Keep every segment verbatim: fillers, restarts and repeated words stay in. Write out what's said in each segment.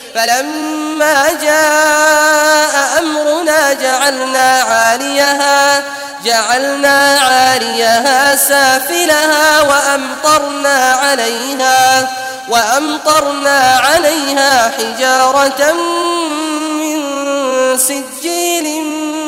فلما جاء أمرنا جعلنا عاليها جعلنا عاليها سافلها وأمطرنا عليها وأمطرنا عليها حجارة من سجيل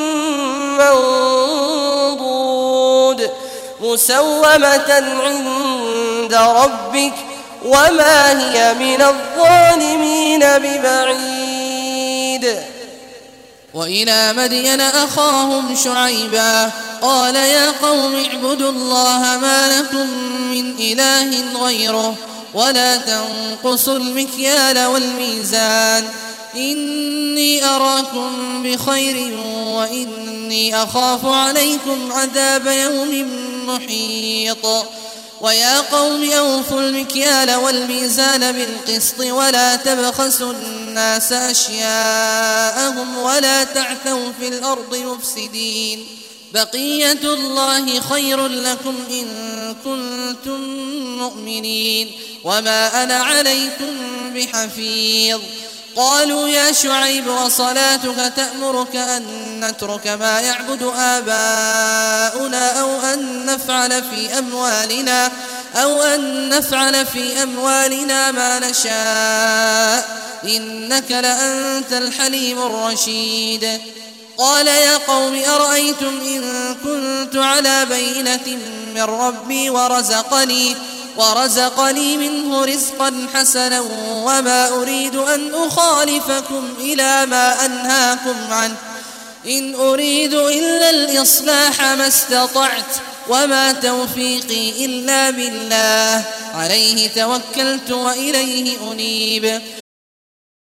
منضود مسومة عند ربك وما هي من الظالمين ببعيد. وإلى مدين أخاهم شعيبا قال يا قوم اعبدوا الله ما لكم من إله غيره ولا تنقصوا المكيال والميزان إني أراكم بخير وإني أخاف عليكم عذاب يوم محيط. ويا قوم أوفوا المكيال والميزان بالقسط ولا تبخسوا الناس أشياءهم ولا تعثوا في الأرض مفسدين بقية الله خير لكم إن كنتم مؤمنين وما أنا عليكم بحفيظ. قالوا يا شعيب وصلاتك تأمرك أن نترك ما يعبد آباؤنا أو أن نفعل في أموالنا أو أن نفعل في أموالنا ما نشاء إنك لأنت الحليم الرشيد. قال يا قوم أرأيتم إن كنت على بينة من ربي ورزقني ورزقني منه رزقا حسنا وما أريد أن أخالفكم إلى ما أنهاكم عنه إن أريد إلا الإصلاح ما استطعت وما توفيقي إلا بالله عليه توكلت وإليه أنيب.